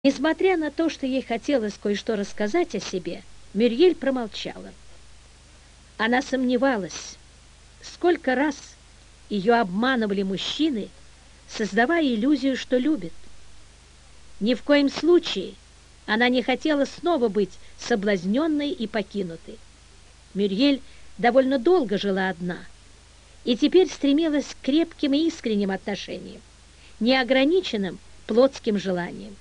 Несмотря на то, что ей хотелось кое-что рассказать о себе, Мюрриель промолчала. Она сомневалась, сколько раз ее обманывали мужчины, создавая иллюзию, что любят. Ни в коем случае она не хотела снова быть соблазненной и покинутой. Мюрриель довольно долго жила одна и теперь стремилась к крепким и искренним отношениям, неограниченным плотским желаниям.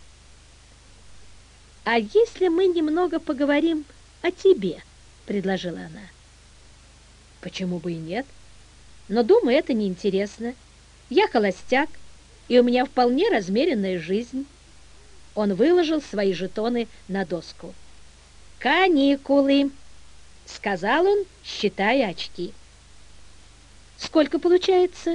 «А если мы немного поговорим о тебе?» — предложила она. «Почему бы и нет? Но, думаю, это неинтересно. Я холостяк, и у меня вполне размеренная жизнь». Он выложил свои жетоны на доску. «Каникулы!» — сказал он, считая очки. «Сколько получается?»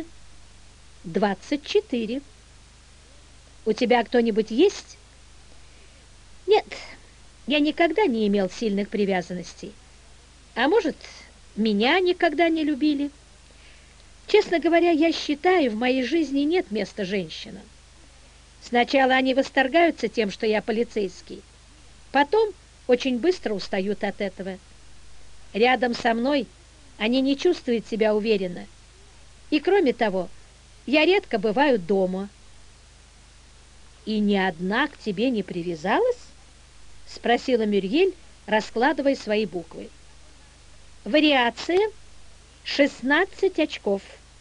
24. «У тебя кто-нибудь есть?» «Нет, я никогда не имел сильных привязанностей. А может, меня никогда не любили. Честно говоря, я считаю, в моей жизни нет места женщинам. Сначала они восторгаются тем, что я полицейский. Потом очень быстро устают от этого. Рядом со мной они не чувствуют себя уверенно. И кроме того, я редко бываю дома». «И ни одна к тебе не привязалась?» — спросила Мюрриель, раскладывая свои буквы. «Вариация 16 очков.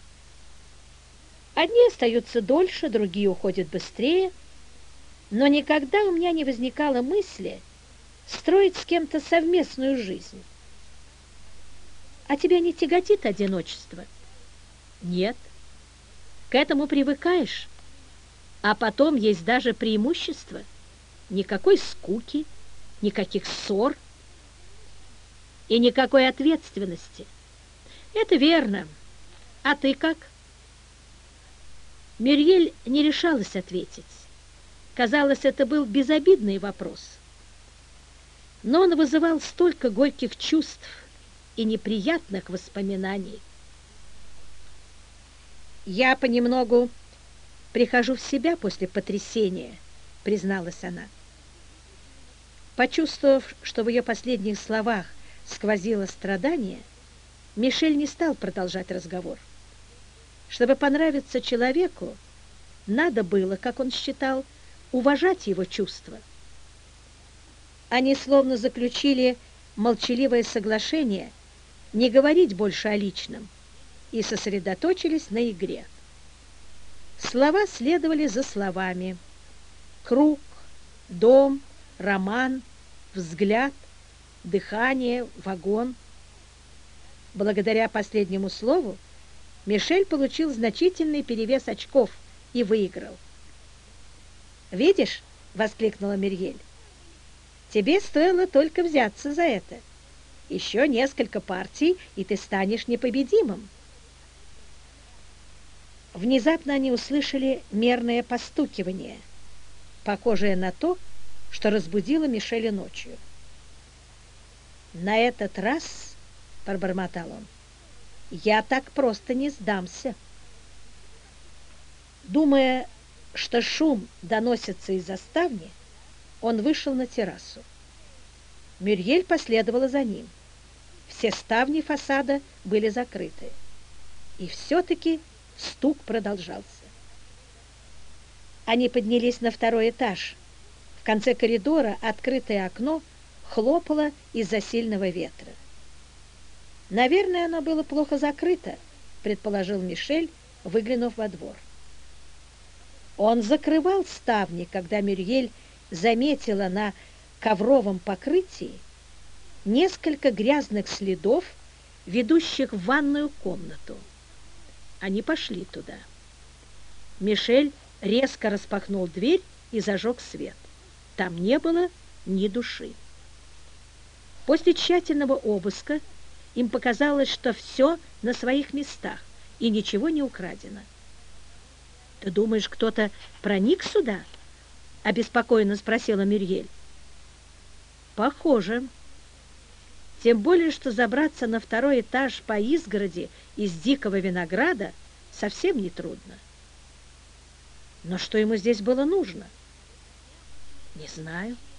Одни остаются дольше, другие уходят быстрее, но никогда у меня не возникало мысли строить с кем-то совместную жизнь. А тебя не тяготит одиночество?» «Нет. К этому привыкаешь, а потом есть даже преимущество. Никакой скуки, никаких ссор и никакой ответственности». «Это верно. А ты как?» Мюрриель не решалась ответить. Казалось, это был безобидный вопрос. Но он вызывал столько горьких чувств и неприятных воспоминаний. «Я понемногу прихожу в себя после потрясения», — призналась она. Почувствовав, что в ее последних словах сквозило страдание, Мишель не стал продолжать разговор. Чтобы понравиться человеку, надо было, как он считал, уважать его чувства. Они словно заключили молчаливое соглашение не говорить больше о личном и сосредоточились на игре. Слова следовали за словами. Круг, дом, роман, взгляд, дыхание, вагон. Благодаря последнему слову Мишель получил значительный перевес очков и выиграл. «Видишь?» — воскликнула Мюрриель. «Тебе стоило только взяться за это. Еще несколько партий, и ты станешь непобедимым». Внезапно они услышали мерное постукивание, похожее на то, что разбудило Мишеля ночью. «На этот раз, — пробормотал он, — я так просто не сдамся». Думая, что шум доносится из-за ставни, он вышел на террасу. Мюрриель последовала за ним. Все ставни фасада были закрыты. И все-таки стук продолжался. Они поднялись на второй этаж. В конце коридора открытое окно хлопало из-за сильного ветра. «Наверное, оно было плохо закрыто», — предположил Мишель, выглянув во двор. Он закрывал ставни, когда Мюрриель заметила на ковровом покрытии несколько грязных следов, ведущих в ванную комнату. Они пошли туда. Мишель резко распахнул дверь и зажег свет. Там не было ни души. После тщательного обыска им показалось, что все на своих местах и ничего не украдено. «Ты думаешь, кто-то проник сюда?» — обеспокоенно спросила Мюрриель. «Похоже. Тем более, что забраться на второй этаж по изгороди из дикого винограда совсем нетрудно. Но что ему здесь было нужно?» Не знаю.